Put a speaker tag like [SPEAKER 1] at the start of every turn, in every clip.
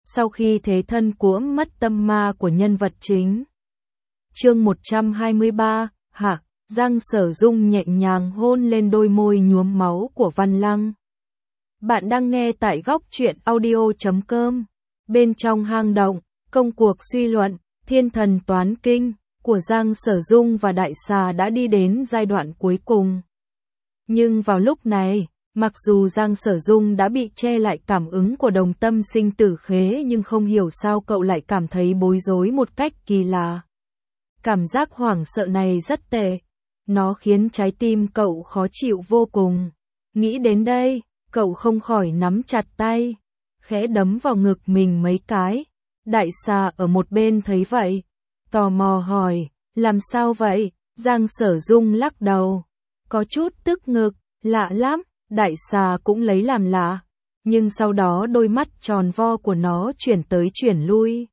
[SPEAKER 1] sau khi thế thân cuỗm mất tâm ma của nhân vật chính. Chương 123, hả? Giang Sở Dung nhẹ nhàng hôn lên đôi môi nhuốm máu của Văn Lăng. Bạn đang nghe tại góc truyện audio.com. Bên trong hang động, công cuộc suy luận, thiên thần toán kinh của Giang Sở Dung và Đại Xà đã đi đến giai đoạn cuối cùng. Nhưng vào lúc này, mặc dù Giang Sở Dung đã bị che lại cảm ứng của đồng tâm sinh tử khế, nhưng không hiểu sao cậu lại cảm thấy bối rối một cách kỳ lạ. Cảm giác hoảng sợ này rất tệ. Nó khiến trái tim cậu khó chịu vô cùng. Nghĩ đến đây, cậu không khỏi nắm chặt tay, khẽ đấm vào ngực mình mấy cái. Đại Xà ở một bên thấy vậy, tò mò hỏi, làm sao vậy? Giang Sở Dung lắc đầu, có chút tức ngực, lạ lắm. Đại Xà cũng lấy làm lạ, nhưng sau đó đôi mắt tròn vo của nó chuyển tới chuyển lui.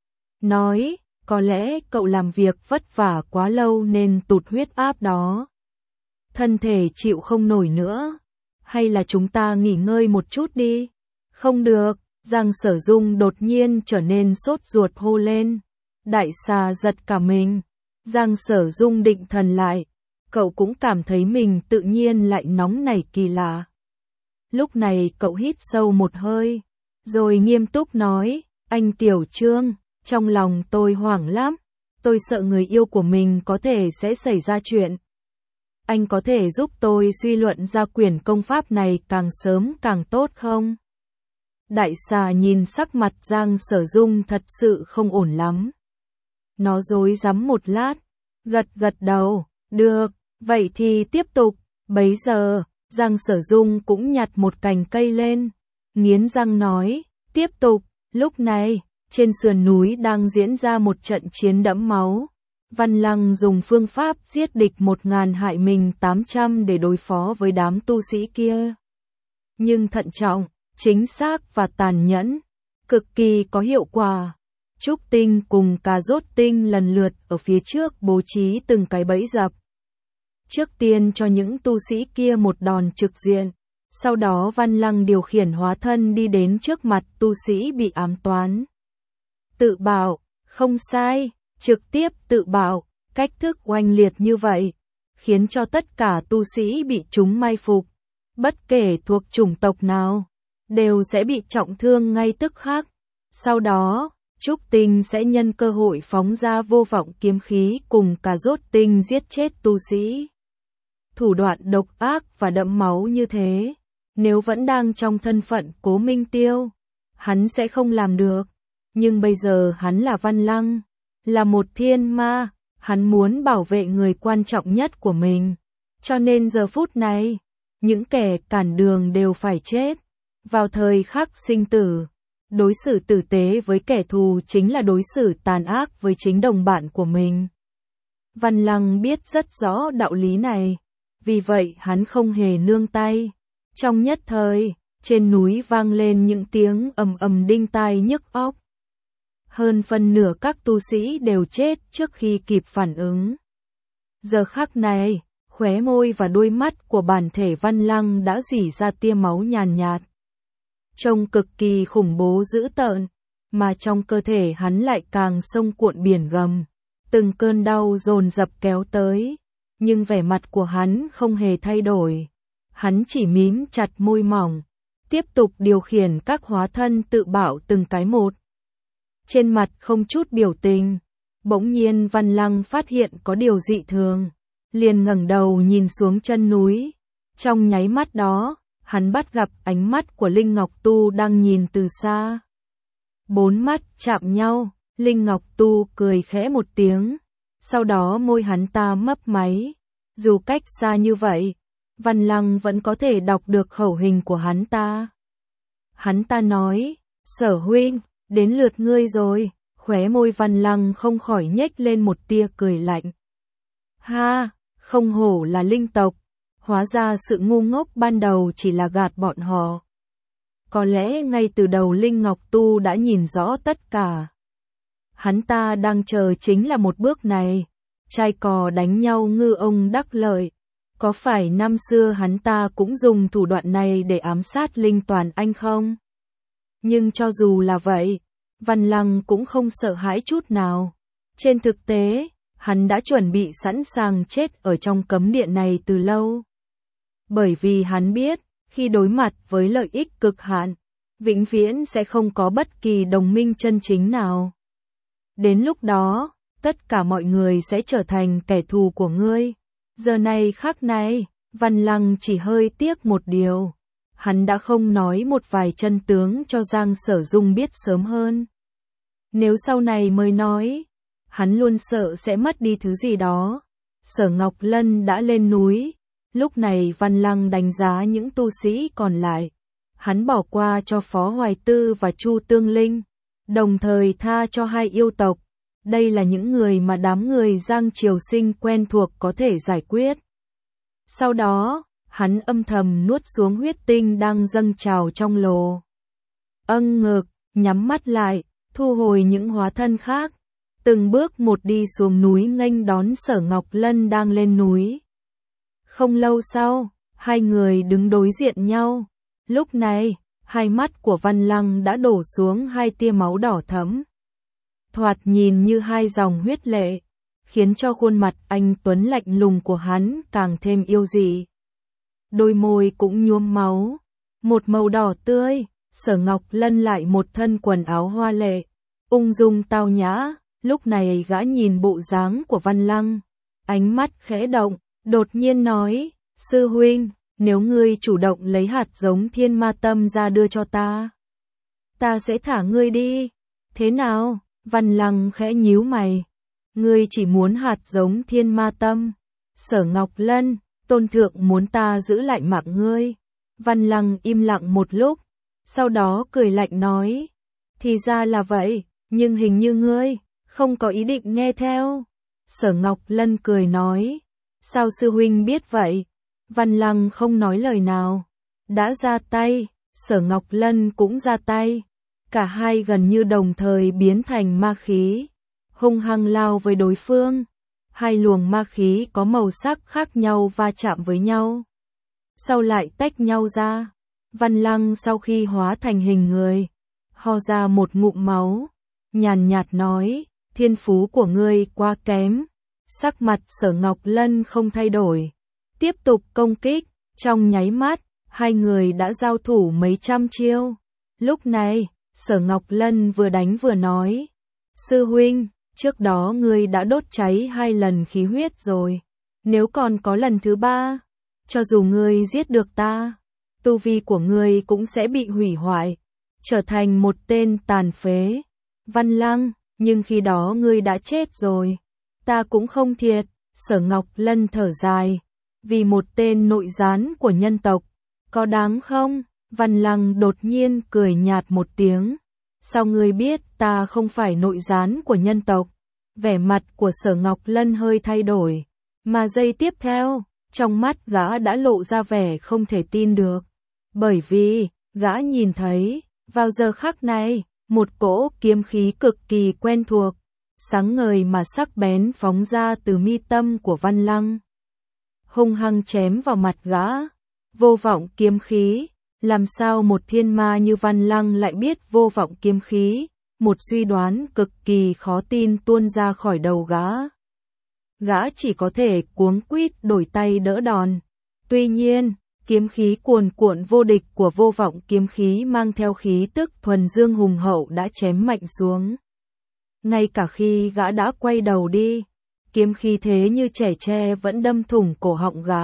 [SPEAKER 1] Nói, có lẽ cậu làm việc vất vả quá lâu nên tụt huyết áp đó. Thân thể chịu không nổi nữa. Hay là chúng ta nghỉ ngơi một chút đi? Không được, Giang Sở Dung đột nhiên trở nên sốt ruột hô lên. Đại Xà giật cả mình. Giang Sở Dung định thần lại. Cậu cũng cảm thấy mình tự nhiên lại nóng nảy kỳ lạ. Lúc này cậu hít sâu một hơi, rồi nghiêm túc nói, anh Tiểu Trương, trong lòng tôi hoảng lắm, tôi sợ người yêu của mình có thể sẽ xảy ra chuyện. Anh có thể giúp tôi suy luận ra quyển công pháp này càng sớm càng tốt không? Đại Xà nhìn sắc mặt Giang Sở Dung thật sự không ổn lắm. Nó rối rắm một lát, gật đầu, được. Vậy thì tiếp tục. Bấy giờ, Giang Sở Dung cũng nhặt một cành cây lên, nghiến răng nói, tiếp tục. Lúc này, trên sườn núi đang diễn ra một trận chiến đẫm máu. Văn Lăng dùng phương pháp giết địch 1000 hại mình 800 để đối phó với đám tu sĩ kia. Nhưng thận trọng, chính xác và tàn nhẫn, cực kỳ có hiệu quả. Trúc Tinh cùng Cà Rốt Tinh lần lượt ở phía trước bố trí từng cái bẫy dập. Trước tiên cho những tu sĩ kia một đòn trực diện, sau đó Văn Lăng điều khiển hóa thân đi đến trước mặt tu sĩ bị ám toán. Tự bảo, không sai, trực tiếp tự bảo, cách thức oanh liệt như vậy, khiến cho tất cả tu sĩ bị chúng mai phục, bất kể thuộc chủng tộc nào, đều sẽ bị trọng thương ngay tức khắc. Sau đó, Trúc Tinh sẽ nhân cơ hội phóng ra vô vọng kiếm khí cùng Cà Rốt Tinh giết chết tu sĩ. Thủ đoạn độc ác và đẫm máu như thế, nếu vẫn đang trong thân phận Cố Minh Tiêu, hắn sẽ không làm được. Nhưng bây giờ hắn là Văn Lăng, là một thiên ma, hắn muốn bảo vệ người quan trọng nhất của mình. Cho nên giờ phút này, những kẻ cản đường đều phải chết. Vào thời khắc sinh tử, đối xử tử tế với kẻ thù chính là đối xử tàn ác với chính đồng bạn của mình. Văn Lăng biết rất rõ đạo lý này. Vì vậy hắn không hề nương tay. Trong nhất thời, trên núi vang lên những tiếng ầm ầm đinh tai nhức óc. Hơn phân nửa các tu sĩ đều chết trước khi kịp phản ứng. Giờ khắc này, khóe môi và đôi mắt của bản thể Văn Lăng đã rỉ ra tia máu nhàn nhạt. Trông cực kỳ khủng bố dữ tợn, mà trong cơ thể hắn lại càng sông cuộn biển gầm. Từng cơn đau dồn dập kéo tới. Nhưng vẻ mặt của hắn không hề thay đổi. Hắn chỉ mím chặt môi mỏng, tiếp tục điều khiển các hóa thân tự bảo từng cái một. Trên mặt không chút biểu tình. Bỗng nhiên Văn Lăng phát hiện có điều dị thường, liền ngẩng đầu nhìn xuống chân núi. Trong nháy mắt đó, hắn bắt gặp ánh mắt của Linh Ngọc Tu đang nhìn từ xa. 4 mắt chạm nhau, Linh Ngọc Tu cười khẽ một tiếng. Sau đó môi hắn ta mấp máy. Dù cách xa như vậy, Văn Lăng vẫn có thể đọc được khẩu hình của hắn ta. Hắn ta nói, Sở huynh, đến lượt ngươi rồi. Khóe môi Văn Lăng không khỏi nhếch lên một tia cười lạnh. Ha, không hổ là linh tộc. Hóa ra sự ngu ngốc ban đầu chỉ là gạt bọn họ. Có lẽ ngay từ đầu Linh Ngọc Tu đã nhìn rõ tất cả. Hắn ta đang chờ chính là một bước này. Trai cò đánh nhau ngư ông đắc lợi. Có phải năm xưa hắn ta cũng dùng thủ đoạn này để ám sát Linh Toàn Anh không? Nhưng cho dù là vậy, Văn Lăng cũng không sợ hãi chút nào. Trên thực tế, hắn đã chuẩn bị sẵn sàng chết ở trong cấm điện này từ lâu. Bởi vì hắn biết, khi đối mặt với lợi ích cực hạn, vĩnh viễn sẽ không có bất kỳ đồng minh chân chính nào. Đến lúc đó, tất cả mọi người sẽ trở thành kẻ thù của ngươi. Giờ này khắc này, Văn Lăng chỉ hơi tiếc một điều. Hắn đã không nói một vài chân tướng cho Giang Sở Dung biết sớm hơn. Nếu sau này mới nói, hắn luôn sợ sẽ mất đi thứ gì đó. Sở Ngọc Lân đã lên núi. Lúc này Văn Lăng đánh giá những tu sĩ còn lại. Hắn bỏ qua cho Phó Hoài Tư và Chu Tương Linh, đồng thời tha cho hai yêu tộc. Đây là những người mà đám người Giang Triều Sinh quen thuộc có thể giải quyết. Sau đó, hắn âm thầm nuốt xuống huyết tinh đang dâng trào trong lồ. Ngực, nhắm mắt lại, thu hồi những hóa thân khác. Từng bước một đi xuống núi nghênh đón Sở Ngọc Lân đang lên núi. Không lâu sau, hai người đứng đối diện nhau. Lúc này, hai mắt của Văn Lăng đã đổ xuống hai tia máu đỏ thẫm. Thoạt nhìn như hai dòng huyết lệ, khiến cho khuôn mặt anh tuấn lạnh lùng của hắn càng thêm yêu dị. Đôi môi cũng nhuốm máu, một màu đỏ tươi. Sở Ngọc Lân lại một thân quần áo hoa lệ, ung dung tao nhã. Lúc này gã nhìn bộ dáng của Văn Lăng, ánh mắt khẽ động, đột nhiên nói, sư huynh, nếu ngươi chủ động lấy hạt giống thiên ma tâm ra đưa cho ta sẽ thả ngươi đi. Thế nào? Văn Lăng khẽ nhíu mày. Ngươi chỉ muốn hạt giống thiên ma tâm. Sở Ngọc Lân, tôn thượng muốn ta giữ lại mạng ngươi. Văn Lăng im lặng một lúc, sau đó cười lạnh nói, thì ra là vậy, nhưng hình như ngươi không có ý định nghe theo. Sở Ngọc Lân cười nói, sao sư huynh biết vậy? Văn Lăng không nói lời nào. Đã ra tay, Sở Ngọc Lân cũng ra tay. Cả hai gần như đồng thời biến thành ma khí, hung hăng lao với đối phương. Hai luồng ma khí có màu sắc khác nhau va chạm với nhau, sau lại tách nhau ra. Văn Lăng sau khi hóa thành hình người, ho ra một ngụm máu, nhàn nhạt nói, thiên phú của ngươi quá kém. Sắc mặt Sở Ngọc Lân không thay đổi, tiếp tục công kích. Trong nháy mắt, hai người đã giao thủ mấy trăm chiêu. Lúc này, Sở Ngọc Lân vừa đánh vừa nói, sư huynh, trước đó ngươi đã đốt cháy 2 lần khí huyết rồi. Nếu còn có lần thứ 3, cho dù ngươi giết được ta, tu vi của ngươi cũng sẽ bị hủy hoại, trở thành một tên tàn phế. Văn Lăng, nhưng khi đó ngươi đã chết rồi, ta cũng không thiệt. Sở Ngọc Lân thở dài, vì một tên nội gián của nhân tộc, có đáng không? Văn Lăng đột nhiên cười nhạt một tiếng, sao ngươi biết ta không phải nội gián của nhân tộc? Vẻ mặt của Sở Ngọc Lân hơi thay đổi, mà giây tiếp theo, trong mắt gã đã lộ ra vẻ không thể tin được, bởi vì gã nhìn thấy, vào giờ khắc này, một cỗ kiếm khí cực kỳ quen thuộc, sáng ngời mà sắc bén phóng ra từ mi tâm của Văn Lăng, hung hăng chém vào mặt gã. Vô vọng kiếm khí, làm sao một thiên ma như Văn Lăng lại biết vô vọng kiếm khí? Một suy đoán cực kỳ khó tin tuôn ra khỏi đầu gã. Gã chỉ có thể cuống quýt đổi tay đỡ đòn. Tuy nhiên, kiếm khí cuồn cuộn vô địch của vô vọng kiếm khí mang theo khí tức thuần dương hùng hậu đã chém mạnh xuống. Ngay cả khi gã đã quay đầu đi, kiếm khí thế như trẻ tre vẫn đâm thủng cổ họng gã.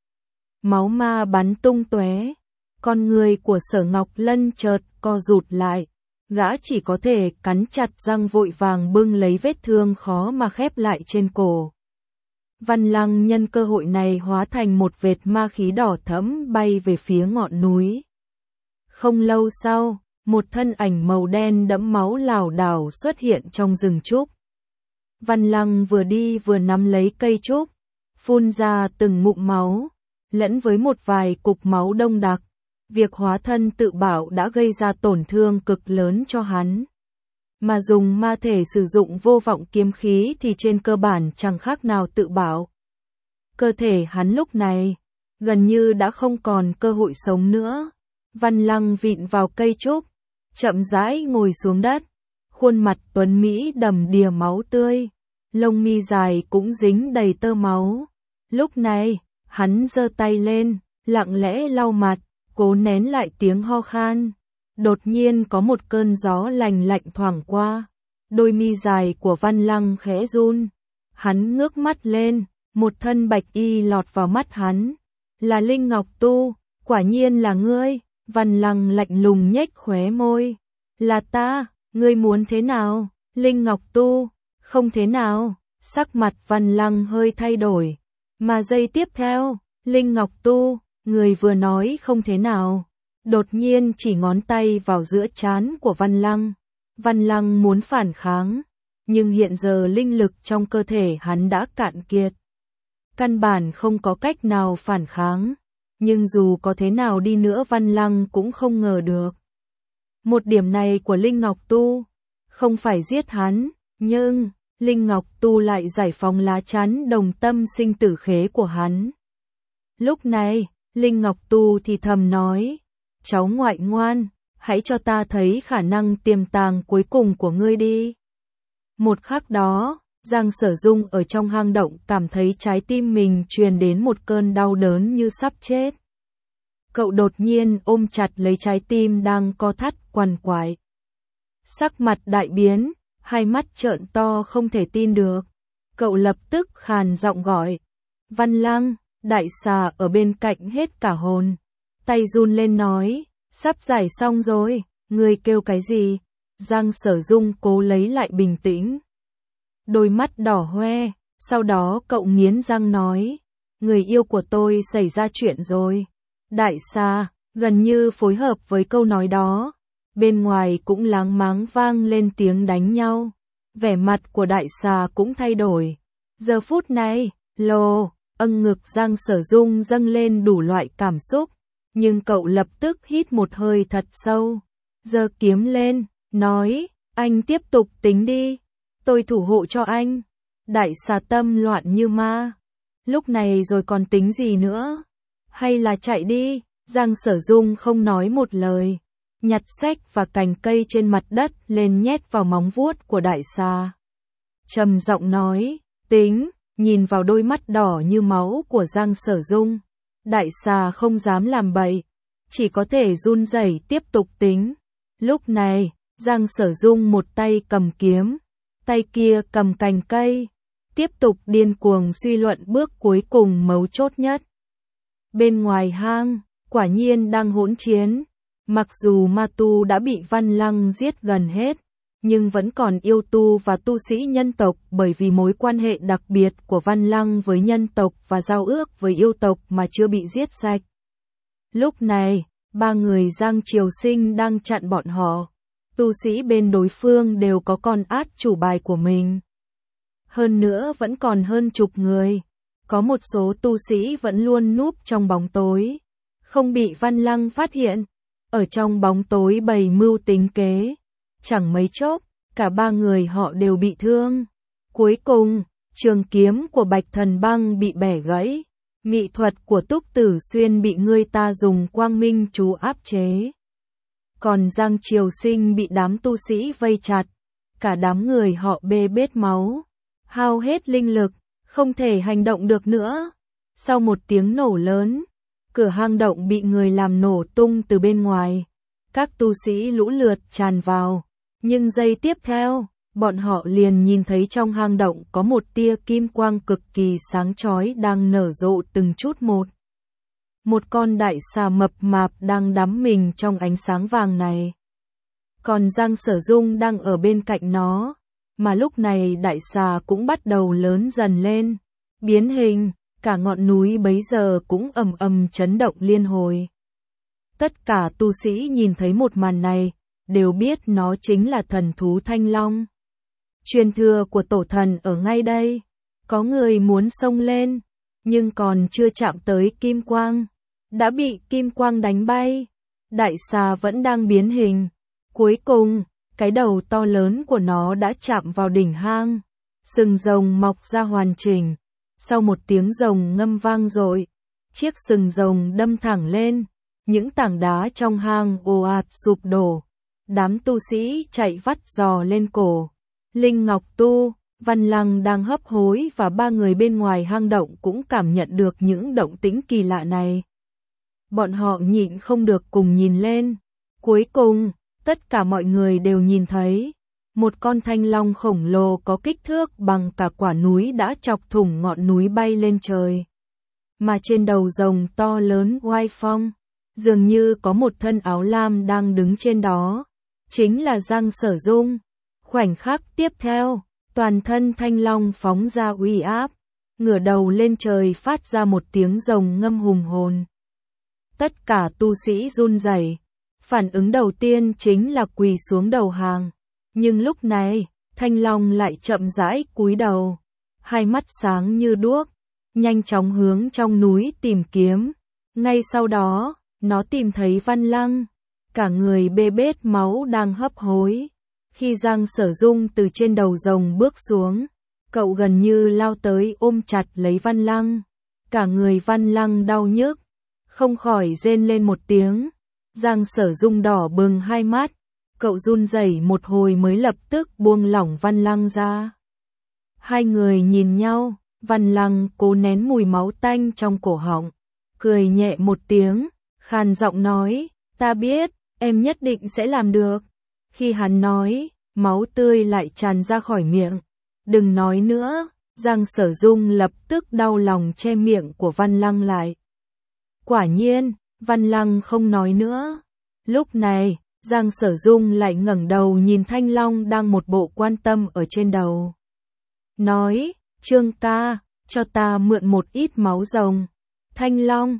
[SPEAKER 1] Máu ma bắn tung tóe, con người của Sở Ngọc Lân chợt co rụt lại, gã chỉ có thể cắn chặt răng vội vàng bưng lấy vết thương khó mà khép lại trên cổ. Văn Lăng nhân cơ hội này hóa thành một vệt ma khí đỏ thẫm bay về phía ngọn núi. Không lâu sau, một thân ảnh màu đen đẫm máu lảo đảo xuất hiện trong rừng trúc. Văn Lăng vừa đi vừa nắm lấy cây trúc, phun ra từng ngụm máu, lẫn với một vài cục máu đông đặc. Việc hóa thân tự bảo đã gây ra tổn thương cực lớn cho hắn. Mà dùng ma thể sử dụng vô vọng kiếm khí thì trên cơ bản chẳng khác nào tự bảo. Cơ thể hắn lúc này gần như đã không còn cơ hội sống nữa. Văn Lăng vịn vào cây trúc, chậm rãi ngồi xuống đất, khuôn mặt tuấn Mỹ đầm đìa máu tươi, lông mi dài cũng dính đầy tơ máu. Lúc này, hắn giơ tay lên, lặng lẽ lau mặt, cố nén lại tiếng ho khan. Đột nhiên có một cơn gió lành lạnh thoảng qua, đôi mi dài của Văn Lăng khẽ run. Hắn ngước mắt lên, một thân bạch y lọt vào mắt hắn. Là Linh Ngọc Tu, quả nhiên là ngươi. Văn Lăng lạnh lùng nhếch khóe môi. Là ta, ngươi muốn thế nào? Linh Ngọc Tu, không thế nào. Sắc mặt Văn Lăng hơi thay đổi. Mà giây tiếp theo, Linh Ngọc Tu, người vừa nói không thế nào, đột nhiên chỉ ngón tay vào giữa trán của Văn Lăng. Văn Lăng muốn phản kháng, nhưng hiện giờ linh lực trong cơ thể hắn đã cạn kiệt. Căn bản không có cách nào phản kháng, nhưng dù có thế nào đi nữa Văn Lăng cũng không ngờ được. Một điểm này của Linh Ngọc Tu, không phải giết hắn, nhưng Linh Ngọc Tu lại giải phóng lá chắn đồng tâm sinh tử khế của hắn. Lúc này, Linh Ngọc Tu thì thầm nói, cháu ngoại ngoan, hãy cho ta thấy khả năng tiềm tàng cuối cùng của ngươi đi. Một khắc đó, Giang Sở Dung ở trong hang động cảm thấy trái tim mình truyền đến một cơn đau đớn như sắp chết. Cậu đột nhiên ôm chặt lấy trái tim đang co thắt quằn quại. Sắc mặt đại biến, hai mắt trợn to không thể tin được. Cậu lập tức khàn giọng gọi. Văn Lăng, đại xà ở bên cạnh hết cả hồn. Tay run lên nói, sắp giải xong rồi, ngươi kêu cái gì? Giang Sở Dung cố lấy lại bình tĩnh. Đôi mắt đỏ hoe, sau đó cậu nghiến răng nói, người yêu của tôi xảy ra chuyện rồi. Đại xà, gần như phối hợp với câu nói đó. Bên ngoài cũng láng máng vang lên tiếng đánh nhau. Vẻ mặt của đại xà cũng thay đổi. Giờ phút này, ngực Giang Sở Dung dâng lên đủ loại cảm xúc. Nhưng cậu lập tức hít một hơi thật sâu. Giơ kiếm lên, nói, anh tiếp tục tính đi. Tôi thủ hộ cho anh. Đại xà tâm loạn như ma. Lúc này rồi còn tính gì nữa? Hay là chạy đi? Giang Sở Dung không nói một lời. Nhặt sách và cành cây trên mặt đất lên nhét vào móng vuốt của đại xà. Trầm giọng nói, tính, nhìn vào đôi mắt đỏ như máu của Giang Sở Dung. Đại xà không dám làm bậy, chỉ có thể run rẩy tiếp tục tính. Lúc này, Giang Sở Dung một tay cầm kiếm, tay kia cầm cành cây, tiếp tục điên cuồng suy luận bước cuối cùng mấu chốt nhất. Bên ngoài hang, quả nhiên đang hỗn chiến. Mặc dù ma tu đã bị Văn Lăng giết gần hết, nhưng vẫn còn yêu tu và tu sĩ nhân tộc bởi vì mối quan hệ đặc biệt của Văn Lăng với nhân tộc và giao ước với yêu tộc mà chưa bị giết sạch. Lúc này, ba người Giang Triều Sinh đang chặn bọn họ. Tu sĩ bên đối phương đều có con át chủ bài của mình. Hơn nữa vẫn còn hơn chục người. Có một số tu sĩ vẫn luôn núp trong bóng tối, không bị Văn Lăng phát hiện. Ở trong bóng tối bày mưu tính kế. Chẳng mấy chốc, cả ba người họ đều bị thương. Cuối cùng, trường kiếm của Bạch Thần Băng bị bẻ gãy. Mị thuật của Túc Tử Xuyên bị người ta dùng quang minh chú áp chế. Còn Giang Triều Sinh bị đám tu sĩ vây chặt. Cả đám người họ bê bết máu, hao hết linh lực, không thể hành động được nữa. Sau một tiếng nổ lớn, cửa hang động bị người làm nổ tung từ bên ngoài. Các tu sĩ lũ lượt tràn vào. Nhưng giây tiếp theo, bọn họ liền nhìn thấy trong hang động có một tia kim quang cực kỳ sáng chói đang nở rộ từng chút một. Một con đại xà mập mạp đang đắm mình trong ánh sáng vàng này. Còn Giang Sở Dung đang ở bên cạnh nó. Mà lúc này đại xà cũng bắt đầu lớn dần lên, biến hình. Cả ngọn núi bấy giờ cũng ầm ầm chấn động liên hồi. Tất cả tu sĩ nhìn thấy một màn này, đều biết nó chính là thần thú Thanh Long. Truyền thừa của tổ thần ở ngay đây. Có người muốn xông lên, nhưng còn chưa chạm tới kim quang, đã bị kim quang đánh bay. Đại xà vẫn đang biến hình. Cuối cùng, cái đầu to lớn của nó đã chạm vào đỉnh hang. Sừng rồng mọc ra hoàn chỉnh. Sau một tiếng rồng ngâm vang dội, chiếc sừng rồng đâm thẳng lên, những tảng đá trong hang ồ ạt sụp đổ, đám tu sĩ chạy vắt giò lên cổ. Linh Ngọc Tu, Văn Lăng đang hấp hối và ba người bên ngoài hang động cũng cảm nhận được những động tĩnh kỳ lạ này. Bọn họ nhịn không được cùng nhìn lên. Cuối cùng, tất cả mọi người đều nhìn thấy. Một con thanh long khổng lồ có kích thước bằng cả quả núi đã chọc thủng ngọn núi bay lên trời. Mà trên đầu rồng to lớn oai phong, dường như có một thân áo lam đang đứng trên đó. Chính là Giang Sở Dung. Khoảnh khắc tiếp theo, toàn thân thanh long phóng ra uy áp, ngửa đầu lên trời phát ra một tiếng rồng ngâm hùng hồn. Tất cả tu sĩ run rẩy, phản ứng đầu tiên chính là quỳ xuống đầu hàng. Nhưng lúc này, thanh long lại chậm rãi cúi đầu, hai mắt sáng như đuốc, nhanh chóng hướng trong núi tìm kiếm. Ngay sau đó, nó tìm thấy Văn Lăng, cả người bê bết máu đang hấp hối. Khi Giang Sở Dung từ trên đầu rồng bước xuống, cậu gần như lao tới ôm chặt lấy Văn Lăng. Cả người Văn Lăng đau nhức, không khỏi rên lên một tiếng. Giang Sở Dung đỏ bừng hai mắt, cậu run rẩy một hồi mới lập tức buông lỏng Văn Lăng ra. Hai người nhìn nhau, Văn Lăng cố nén mùi máu tanh trong cổ họng, cười nhẹ một tiếng, khàn giọng nói, ta biết, em nhất định sẽ làm được. Khi hắn nói, máu tươi lại tràn ra khỏi miệng. Đừng nói nữa, Giang Sở Dung lập tức đau lòng che miệng của Văn Lăng lại. Quả nhiên, Văn Lăng không nói nữa. Lúc này, Giang Sở Dung lại ngẩng đầu nhìn Thanh Long đang một bộ quan tâm ở trên đầu. Nói, Trương ca, cho ta mượn một ít máu rồng. Thanh Long,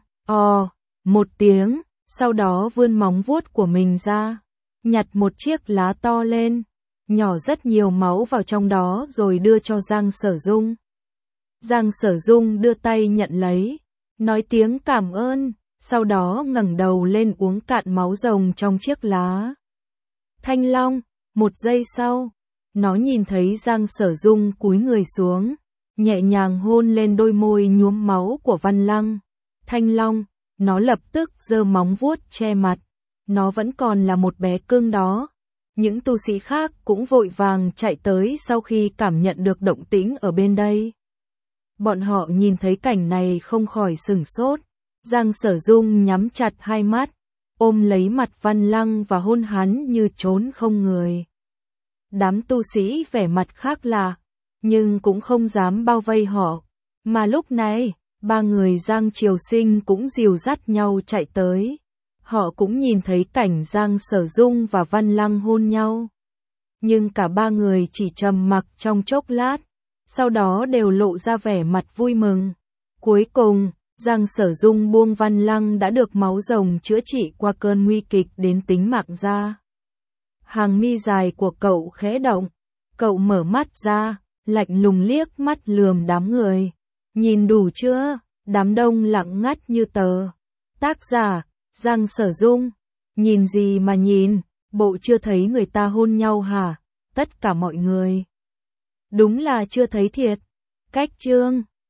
[SPEAKER 1] một tiếng, sau đó vươn móng vuốt của mình ra, nhặt một chiếc lá to lên, nhỏ rất nhiều máu vào trong đó rồi đưa cho Giang Sở Dung. Giang Sở Dung đưa tay nhận lấy, nói tiếng cảm ơn, sau đó ngẩng đầu lên uống cạn máu rồng trong chiếc lá. Thanh Long, một giây sau, nó nhìn thấy Giang Sở Dung cúi người xuống, nhẹ nhàng hôn lên đôi môi nhuốm máu của Văn Lăng. Thanh Long, nó lập tức giơ móng vuốt che mặt. Nó vẫn còn là một bé cưng đó. Những tu sĩ khác cũng vội vàng chạy tới sau khi cảm nhận được động tĩnh ở bên đây. Bọn họ nhìn thấy cảnh này không khỏi sửng sốt. Giang Sở Dung nhắm chặt hai mắt, ôm lấy mặt Văn Lăng và hôn hắn như trốn không người. Đám tu sĩ vẻ mặt khác lạ, nhưng cũng không dám bao vây họ. Mà lúc này, ba người Giang Triều Sinh cũng dìu dắt nhau chạy tới. Họ cũng nhìn thấy cảnh Giang Sở Dung và Văn Lăng hôn nhau. Nhưng cả ba người chỉ trầm mặc trong chốc lát, sau đó đều lộ ra vẻ mặt vui mừng. Cuối cùng, Giang Sở Dung buông Văn Lăng đã được máu rồng chữa trị qua cơn nguy kịch đến tính mạng ra. Hàng mi dài của cậu khẽ động, cậu mở mắt ra, lạnh lùng liếc mắt lườm đám người. Nhìn đủ chưa? Đám đông lặng ngắt như tờ. Tác giả, Giang Sở Dung. Nhìn gì mà nhìn, bộ chưa thấy người ta hôn nhau hả? Tất cả mọi người. Đúng là chưa thấy thiệt. Cách chương